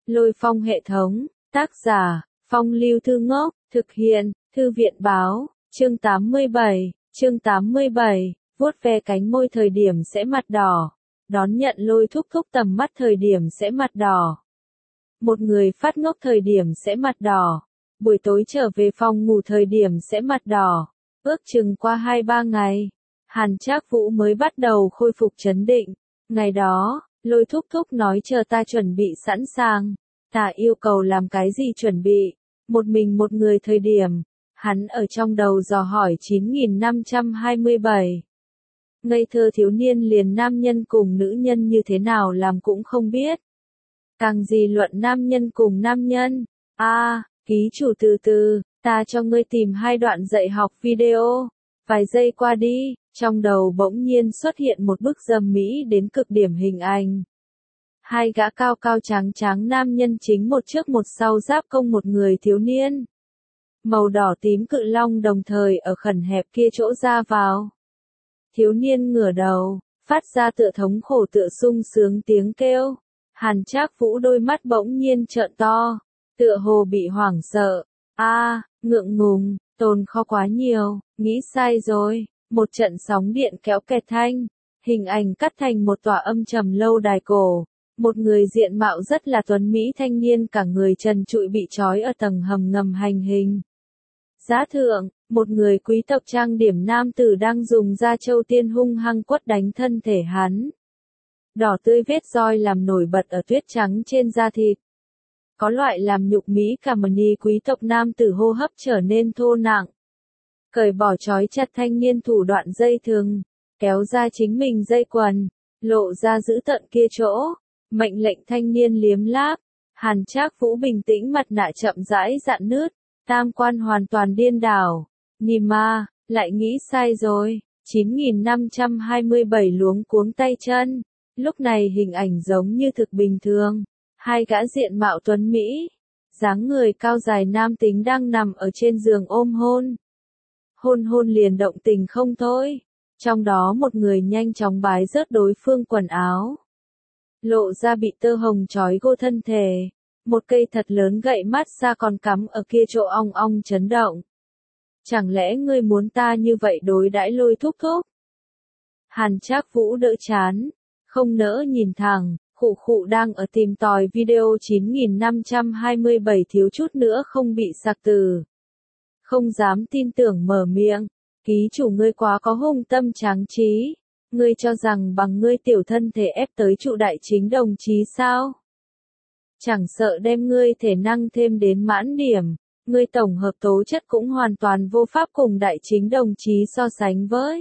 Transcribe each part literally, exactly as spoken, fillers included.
Lôi Phong hệ thống, tác giả, Phong Lưu Thư Ngốc, thực hiện, Thư viện Báo, chương tám mươi bảy, chương tám mươi bảy, vuốt ve cánh môi thời điểm sẽ mặt đỏ, đón nhận Lôi thúc thúc tầm mắt thời điểm sẽ mặt đỏ. Một người phát ngốc thời điểm sẽ mặt đỏ, buổi tối trở về phòng ngủ thời điểm sẽ mặt đỏ, ước chừng qua hai ba ngày, Hàn Trác Vũ mới bắt đầu khôi phục trấn định. Ngày đó, Lôi thúc thúc nói chờ ta chuẩn bị sẵn sàng, ta yêu cầu làm cái gì chuẩn bị, một mình một người thời điểm, hắn ở trong đầu dò hỏi chín nghìn năm trăm hai mươi bảy. Ngây thơ thiếu niên liền nam nhân cùng nữ nhân như thế nào làm cũng không biết. Càng gì luận nam nhân cùng nam nhân, a à, ký chủ từ từ, ta cho ngươi tìm hai đoạn dạy học video, vài giây qua đi, trong đầu bỗng nhiên xuất hiện một bức dâm mỹ đến cực điểm hình ảnh. Hai gã cao cao trắng trắng nam nhân chính một trước một sau giáp công một người thiếu niên. Màu đỏ tím cự long đồng thời ở khẩn hẹp kia chỗ ra vào. Thiếu niên ngửa đầu, phát ra tựa thống khổ tựa sung sướng tiếng kêu. Hàn Trác Vũ đôi mắt bỗng nhiên trợn to, tựa hồ bị hoảng sợ. A, à, ngượng ngùng, tồn kho quá nhiều, nghĩ sai rồi. Một trận sóng điện kéo kẹt thanh, hình ảnh cắt thành một tòa âm trầm lâu đài cổ. Một người diện mạo rất là tuấn mỹ thanh niên cả người trần trụi bị trói ở tầng hầm ngầm hành hình. Giá thượng, một người quý tộc trang điểm nam tử đang dùng da châu tiên hung hăng quất đánh thân thể hắn. Đỏ tươi vết roi làm nổi bật ở tuyết trắng trên da thịt. Có loại làm nhục mỹ cả mani quý tộc nam tử hô hấp trở nên thô nặng. Cởi bỏ trói chặt thanh niên thủ đoạn dây thừng, kéo ra chính mình dây quần, lộ ra giữ tận kia chỗ, mệnh lệnh thanh niên liếm láp. Hàn Trác Vũ bình tĩnh, mặt nạ chậm rãi dạn nứt, tam quan hoàn toàn điên đảo. Nima, lại nghĩ sai rồi, chín nghìn năm trăm hai mươi bảy luống cuống tay chân. Lúc này hình ảnh giống như thực bình thường, hai gã diện mạo tuấn mỹ, dáng người cao dài nam tính đang nằm ở trên giường ôm hôn. Hôn hôn liền động tình không thôi, trong đó một người nhanh chóng bái rớt đối phương quần áo. Lộ ra bị tơ hồng trói gô thân thể, một cây thật lớn gậy mát xa còn cắm ở kia chỗ ong ong chấn động. Chẳng lẽ ngươi muốn ta như vậy đối đãi Lôi thúc thúc? Hàn Trác Vũ đỡ chán, không nỡ nhìn thẳng, khụ khụ đang ở tìm tòi video chín nghìn năm trăm hai mươi bảy thiếu chút nữa không bị sặc từ. Không dám tin tưởng mở miệng, ký chủ ngươi quá có hung tâm tráng trí, ngươi cho rằng bằng ngươi tiểu thân thể ép tới trụ đại chính đồng chí sao? Chẳng sợ đem ngươi thể năng thêm đến mãn điểm, ngươi tổng hợp tố chất cũng hoàn toàn vô pháp cùng đại chính đồng chí so sánh với.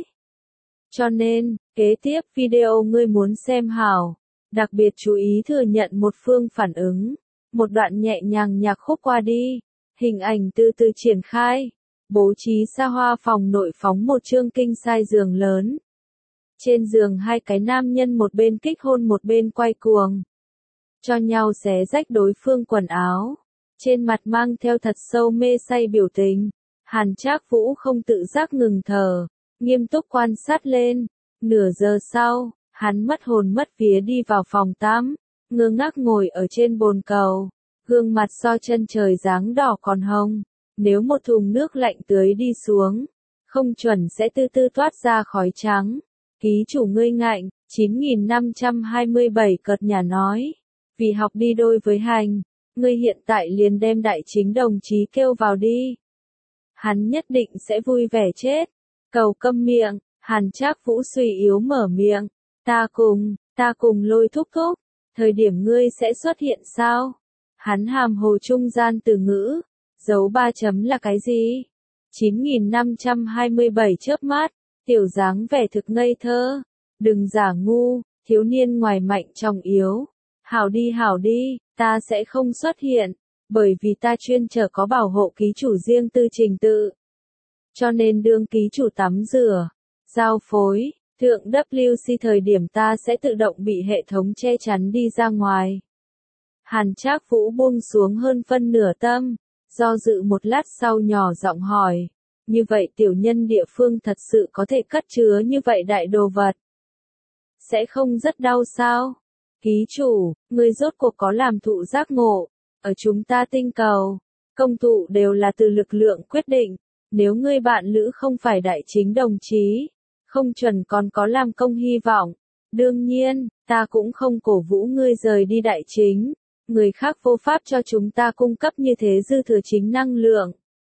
Cho nên, kế tiếp video ngươi muốn xem hảo, đặc biệt chú ý thừa nhận một phương phản ứng, một đoạn nhẹ nhàng nhạc khúc qua đi, hình ảnh từ từ triển khai, bố trí xa hoa phòng nội phóng một chương kinh size giường lớn. Trên giường hai cái nam nhân một bên kích hôn một bên quay cuồng, cho nhau xé rách đối phương quần áo, trên mặt mang theo thật sâu mê say biểu tình. Hàn Trác Vũ không tự giác ngừng thở, nghiêm túc quan sát lên. Nửa giờ sau, hắn mất hồn mất vía đi vào phòng tắm, ngơ ngác ngồi ở trên bồn cầu, gương mặt so chân trời dáng đỏ còn hồng. Nếu một thùng nước lạnh tưới đi xuống, không chuẩn sẽ từ từ toát ra khói trắng. Ký chủ ngươi ngạnh, chín nghìn năm trăm hai mươi bảy cợt nhả nói. Vì học đi đôi với hành, ngươi hiện tại liền đem đại chính đồng chí kêu vào đi. Hắn nhất định sẽ vui vẻ chết. Cầu câm miệng, Hàn Trác Vũ suy yếu mở miệng. Ta cùng, ta cùng Lôi thúc thúc, thời điểm ngươi sẽ xuất hiện sao? Hắn hàm hồ trung gian từ ngữ, dấu ba chấm là cái gì? chín nghìn năm trăm hai mươi bảy chớp mắt, tiểu dáng vẻ thực ngây thơ. Đừng giả ngu, thiếu niên ngoài mạnh trong yếu. Hảo đi hảo đi, ta sẽ không xuất hiện, bởi vì ta chuyên trở có bảo hộ ký chủ riêng tư trình tự. Cho nên đương ký chủ tắm rửa, giao phối, thượng W C thời điểm ta sẽ tự động bị hệ thống che chắn đi ra ngoài. Hàn Trác Vũ buông xuống hơn phân nửa tâm, do dự một lát sau nhỏ giọng hỏi, như vậy tiểu nhân địa phương thật sự có thể cất chứa như vậy đại đồ vật? Sẽ không rất đau sao? Ký chủ, người rốt cuộc có làm thụ giác ngộ. Ở chúng ta tinh cầu, công tụ đều là từ lực lượng quyết định. Nếu ngươi bạn lữ không phải đại chính đồng chí, không chuẩn còn có làm công hy vọng. Đương nhiên, ta cũng không cổ vũ ngươi rời đi đại chính. Người khác vô pháp cho chúng ta cung cấp như thế dư thừa chính năng lượng.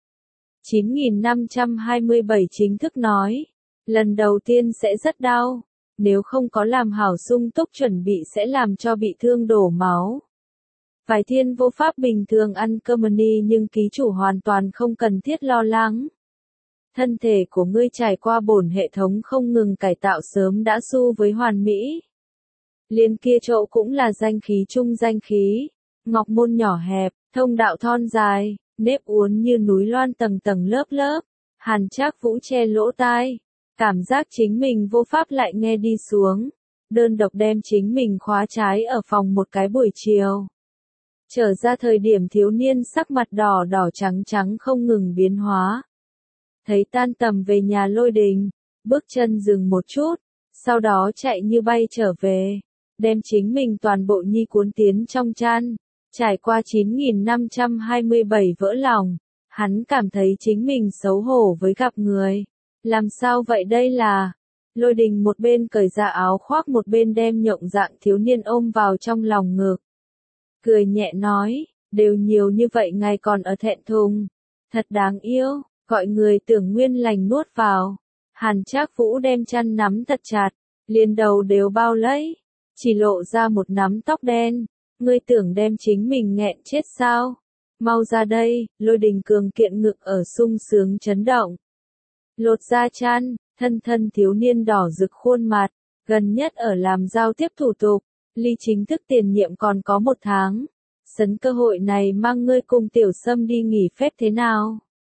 chín nghìn năm trăm hai mươi bảy chính thức nói. Lần đầu tiên sẽ rất đau. Nếu không có làm hảo sung túc chuẩn bị sẽ làm cho bị thương đổ máu. Vài thiên vô pháp bình thường ăn cơm ni nhưng ký chủ hoàn toàn không cần thiết lo lắng. Thân thể của ngươi trải qua bổn hệ thống không ngừng cải tạo sớm đã xu với hoàn mỹ. Liên kia chỗ cũng là danh khí trung danh khí. Ngọc môn nhỏ hẹp, thông đạo thon dài, nếp uốn như núi loan tầng tầng lớp lớp. Hàn Trác Vũ che lỗ tai. Cảm giác chính mình vô pháp lại nghe đi xuống. Đơn độc đem chính mình khóa trái ở phòng một cái buổi chiều. Trở ra thời điểm thiếu niên sắc mặt đỏ đỏ trắng trắng không ngừng biến hóa. Thấy tan tầm về nhà Lôi Đình, bước chân dừng một chút, sau đó chạy như bay trở về, đem chính mình toàn bộ nhi cuốn tiến trong chăn, trải qua chín nghìn năm trăm hai mươi bảy vỡ lòng, hắn cảm thấy chính mình xấu hổ với gặp người. Làm sao vậy đây là? Lôi Đình một bên cởi ra áo khoác một bên đem nhộng dạng thiếu niên ôm vào trong lòng ngực. Cười nhẹ nói, đều nhiều như vậy ngài còn ở thẹn thùng. Thật đáng yêu, gọi người tưởng nguyên lành nuốt vào. Hàn Trác Vũ đem chăn nắm thật chặt, liền đầu đều bao lấy, chỉ lộ ra một nắm tóc đen. Ngươi tưởng đem chính mình nghẹn chết sao? Mau ra đây, Lôi Đình cường kiện ngực ở sung sướng chấn động. Lột ra chăn, thân thân thiếu niên đỏ rực khuôn mặt, gần nhất ở làm giao tiếp thủ tục, ly chính thức tiền nhiệm còn có một tháng. Sấn cơ hội này mang ngươi cùng Tiểu Sâm đi nghỉ phép thế nào?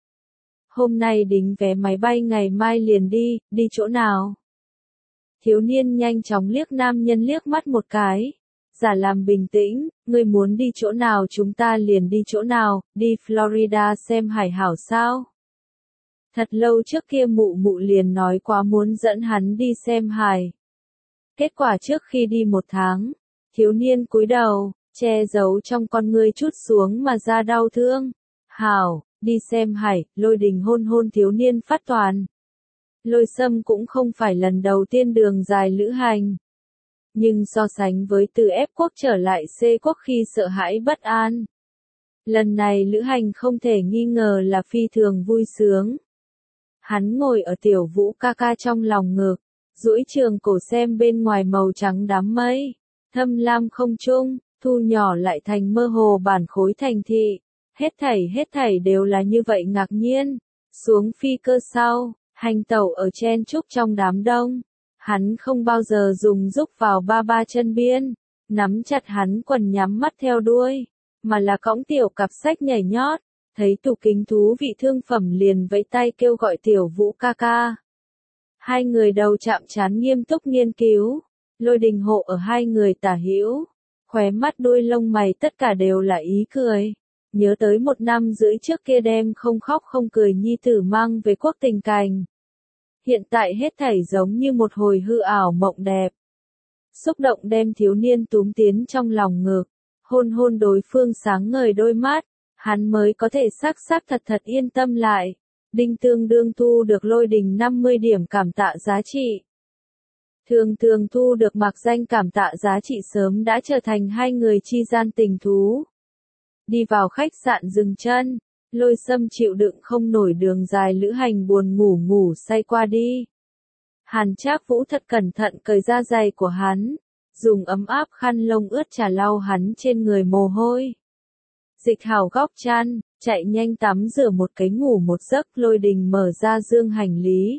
Hôm nay đính vé máy bay ngày mai liền đi, đi chỗ nào? Thiếu niên nhanh chóng liếc nam nhân liếc mắt một cái. Giả làm bình tĩnh, ngươi muốn đi chỗ nào chúng ta liền đi chỗ nào, đi Florida xem hải hảo sao? Thật lâu trước kia mụ mụ liền nói quá muốn dẫn hắn đi xem hải. Kết quả trước khi đi một tháng, thiếu niên cúi đầu, che giấu trong con ngươi chút xuống mà ra đau thương. Hảo, đi xem hải, Lôi Đình hôn hôn thiếu niên phát toàn. Lôi Sâm cũng không phải lần đầu tiên đường dài lữ hành. Nhưng so sánh với từ F quốc trở lại C quốc khi sợ hãi bất an. Lần này lữ hành không thể nghi ngờ là phi thường vui sướng. Hắn ngồi ở Tiểu Vũ ca ca trong lòng ngực, duỗi trường cổ xem bên ngoài màu trắng đám mây, thâm lam không trung, thu nhỏ lại thành mơ hồ bản khối thành thị. Hết thảy hết thảy đều là như vậy ngạc nhiên. Xuống phi cơ sau, hành tẩu ở chen chúc trong đám đông. Hắn không bao giờ dùng giúp vào ba ba chân biên, nắm chặt hắn quần nhắm mắt theo đuôi, mà là cõng tiểu cặp sách nhảy nhót. Thấy tủ kính thú vị thương phẩm liền vẫy tay kêu gọi Tiểu Vũ ca ca. Hai người đầu chạm trán nghiêm túc nghiên cứu, Lôi Đình hộ ở hai người tả hữu, khóe mắt đuôi lông mày tất cả đều là ý cười. Nhớ tới một năm rưỡi trước kia đem không khóc không cười nhi tử mang về quốc tình cảnh. Hiện tại hết thảy giống như một hồi hư ảo mộng đẹp. Xúc động đem thiếu niên túm tiến trong lòng ngực, hôn hôn đối phương sáng ngời đôi mắt. Hắn mới có thể xác xác thật thật yên tâm lại. Đinh tương đương thu được Lôi Đình năm mươi điểm cảm tạ giá trị. Thường thường thu được mặc danh cảm tạ giá trị sớm đã trở thành hai người chi gian tình thú. Đi vào khách sạn dừng chân, Lôi Sâm chịu đựng không nổi đường dài lữ hành buồn ngủ ngủ say qua đi. Hàn Trác Vũ thật cẩn thận cởi ra giày của hắn, dùng ấm áp khăn lông ướt trà lau hắn trên người mồ hôi. Dịch hảo góc chăn, chạy nhanh tắm rửa một cái ngủ một giấc. Lôi Đình mở ra dương hành lý,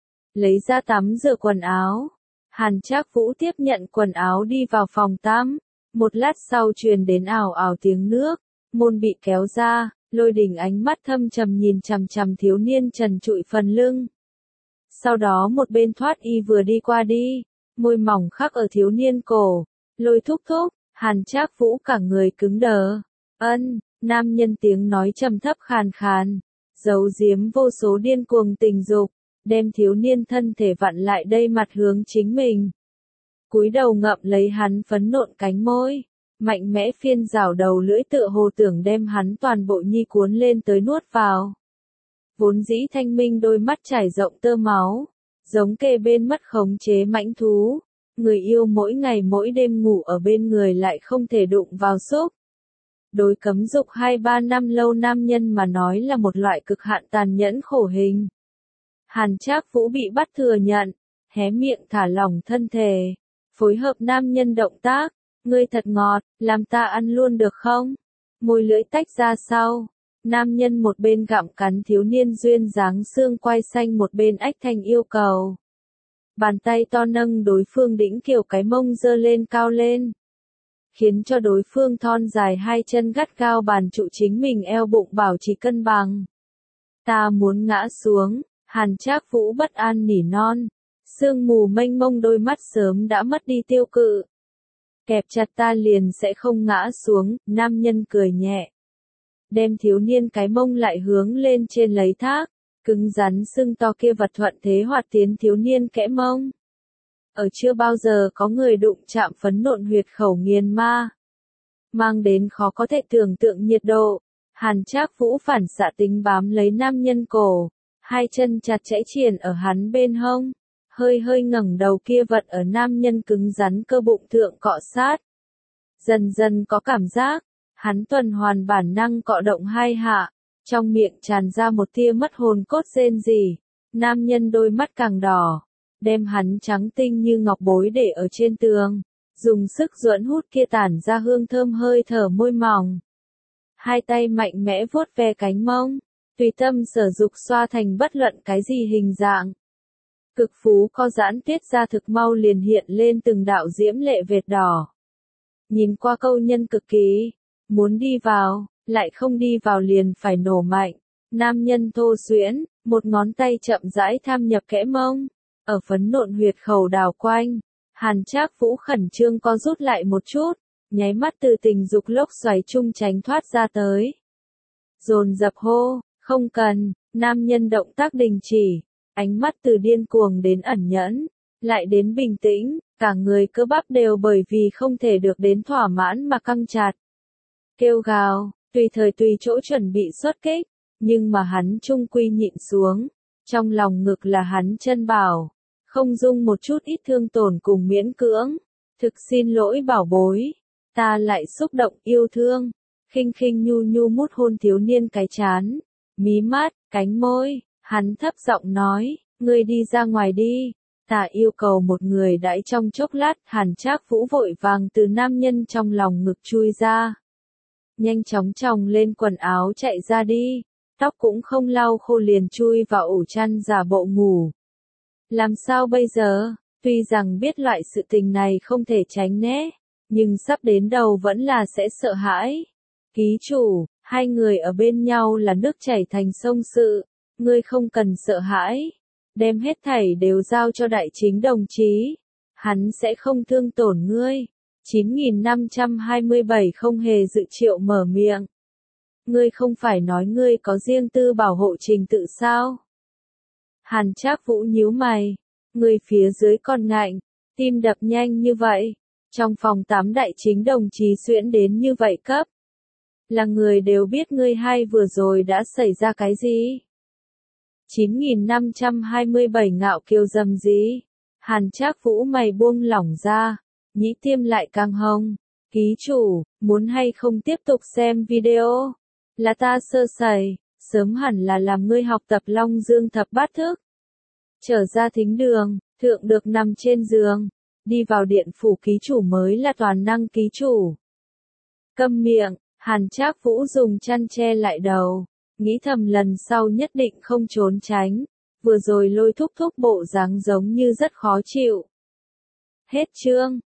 lấy ra tắm rửa quần áo. Hàn Trác Vũ tiếp nhận quần áo đi vào phòng tắm. Một lát sau truyền đến ảo ảo tiếng nước, môn bị kéo ra. Lôi Đình ánh mắt thâm trầm nhìn chằm chằm thiếu niên trần trụi phần lưng. Sau đó một bên thoát y vừa đi qua đi, môi mỏng khắc ở thiếu niên cổ. Lôi thúc thúc, Hàn Trác Vũ cả người cứng đờ. Ân, nam nhân tiếng nói trầm thấp khàn khàn, giấu giếm vô số điên cuồng tình dục, đem thiếu niên thân thể vặn lại đây mặt hướng chính mình. cúi đầu ngậm lấy hắn phấn nộn cánh môi, mạnh mẽ phiên rảo đầu lưỡi tựa hồ tưởng đem hắn toàn bộ nhi cuốn lên tới nuốt vào. Vốn dĩ thanh minh đôi mắt trải rộng tơ máu, giống kề bên mất khống chế mãnh thú, người yêu mỗi ngày mỗi đêm ngủ ở bên người lại không thể đụng vào xúc. Đối cấm dục hai ba năm lâu nam nhân mà nói là một loại cực hạn tàn nhẫn khổ hình. Hàn Trác Vũ bị bắt thừa nhận, hé miệng thả lỏng thân thể, phối hợp nam nhân động tác, ngươi thật ngọt, làm ta ăn luôn được không? Môi lưỡi tách ra sau, nam nhân một bên gặm cắn thiếu niên duyên dáng xương quai xanh một bên ách thanh yêu cầu. Bàn tay to nâng đối phương đĩnh kiểu cái mông dơ lên cao lên, khiến cho đối phương thon dài hai chân gắt gao bàn trụ chính mình eo bụng bảo trì cân bằng. Ta muốn ngã xuống, Hàn Trác Vũ bất an nỉ non, sương mù mênh mông đôi mắt sớm đã mất đi tiêu cự. Kẹp chặt ta liền sẽ không ngã xuống, nam nhân cười nhẹ. Đem thiếu niên cái mông lại hướng lên trên lấy thác, cứng rắn sưng to kia vật thuận thế hoạt tiến thiếu niên kẽ mông. Ở chưa bao giờ có người đụng chạm phấn nộn huyệt khẩu nghiền ma. Mang đến khó có thể tưởng tượng nhiệt độ, Hàn Trác Vũ phản xạ tính bám lấy nam nhân cổ, hai chân chặt chẽ triền ở hắn bên hông, hơi hơi ngẩng đầu kia vật ở nam nhân cứng rắn cơ bụng thượng cọ sát. Dần dần có cảm giác, hắn tuần hoàn bản năng cọ động hai hạ, trong miệng tràn ra một tia mất hồn cốt rên rỉ, nam nhân đôi mắt càng đỏ, đem hắn trắng tinh như ngọc bối để ở trên tường, dùng sức duẫn hút kia tản ra hương thơm hơi thở môi mỏng. Hai tay mạnh mẽ vuốt ve cánh mông, tùy tâm sở dục xoa thành bất luận cái gì hình dạng. Cực phú co giãn tiết ra thực mau liền hiện lên từng đạo diễm lệ vệt đỏ. Nhìn qua câu nhân cực kỳ, muốn đi vào, lại không đi vào liền phải nổ mạnh. Nam nhân thô xuyễn, một ngón tay chậm rãi tham nhập kẽ mông, ở phấn nộn huyệt khẩu đào quanh. Hàn Trác Vũ khẩn trương co rút lại một chút, nháy mắt từ tình dục lốc xoáy chung tránh thoát ra tới. Dồn dập hô, không cần, nam nhân động tác đình chỉ, ánh mắt từ điên cuồng đến ẩn nhẫn, lại đến bình tĩnh, cả người cơ bắp đều bởi vì không thể được đến thỏa mãn mà căng chặt. Kêu gào, tùy thời tùy chỗ chuẩn bị xuất kích, nhưng mà hắn trung quy nhịn xuống, trong lòng ngực là hắn chân bảo, không dung một chút ít thương tổn cùng miễn cưỡng. Thực xin lỗi bảo bối, ta lại xúc động yêu thương, khinh khinh nhu nhu mút hôn thiếu niên cái chán, mí mắt, cánh môi, hắn thấp giọng nói, ngươi đi ra ngoài đi, ta yêu cầu một người đãi trong chốc lát. Hàn Trác Vũ vội vàng từ nam nhân trong lòng ngực chui ra, nhanh chóng chồng lên quần áo chạy ra đi, tóc cũng không lau khô liền chui vào ổ chăn giả bộ ngủ. Làm sao bây giờ, tuy rằng biết loại sự tình này không thể tránh né, nhưng sắp đến đầu vẫn là sẽ sợ hãi. Ký chủ, hai người ở bên nhau là nước chảy thành sông sự, ngươi không cần sợ hãi, đem hết thảy đều giao cho đại chính đồng chí, hắn sẽ không thương tổn ngươi. chín nghìn năm trăm hai mươi bảy không hề dự triệu mở miệng. Ngươi không phải nói ngươi có riêng tư bảo hộ trình tự sao? Hàn Trác Vũ nhíu mày, người phía dưới còn ngạnh, tim đập nhanh như vậy, trong phòng tám đại chính đồng chí xuyễn đến như vậy cấp. Là người đều biết ngươi hai vừa rồi đã xảy ra cái gì? chín nghìn năm trăm hai mươi bảy ngạo kiều dầm gì? Hàn Trác Vũ mày buông lỏng ra, nhĩ tiêm lại càng hồng. Ký chủ, muốn hay không tiếp tục xem video? Là ta sơ sẩy, sớm hẳn là làm ngươi học tập Long Dương thập bát thức. Trở ra thính đường, thượng được nằm trên giường, đi vào điện phủ ký chủ mới là toàn năng ký chủ. Câm miệng, Hàn Trác Vũ dùng chăn che lại đầu, nghĩ thầm lần sau nhất định không trốn tránh, vừa rồi lôi thúc thúc bộ dáng giống như rất khó chịu. Hết chương.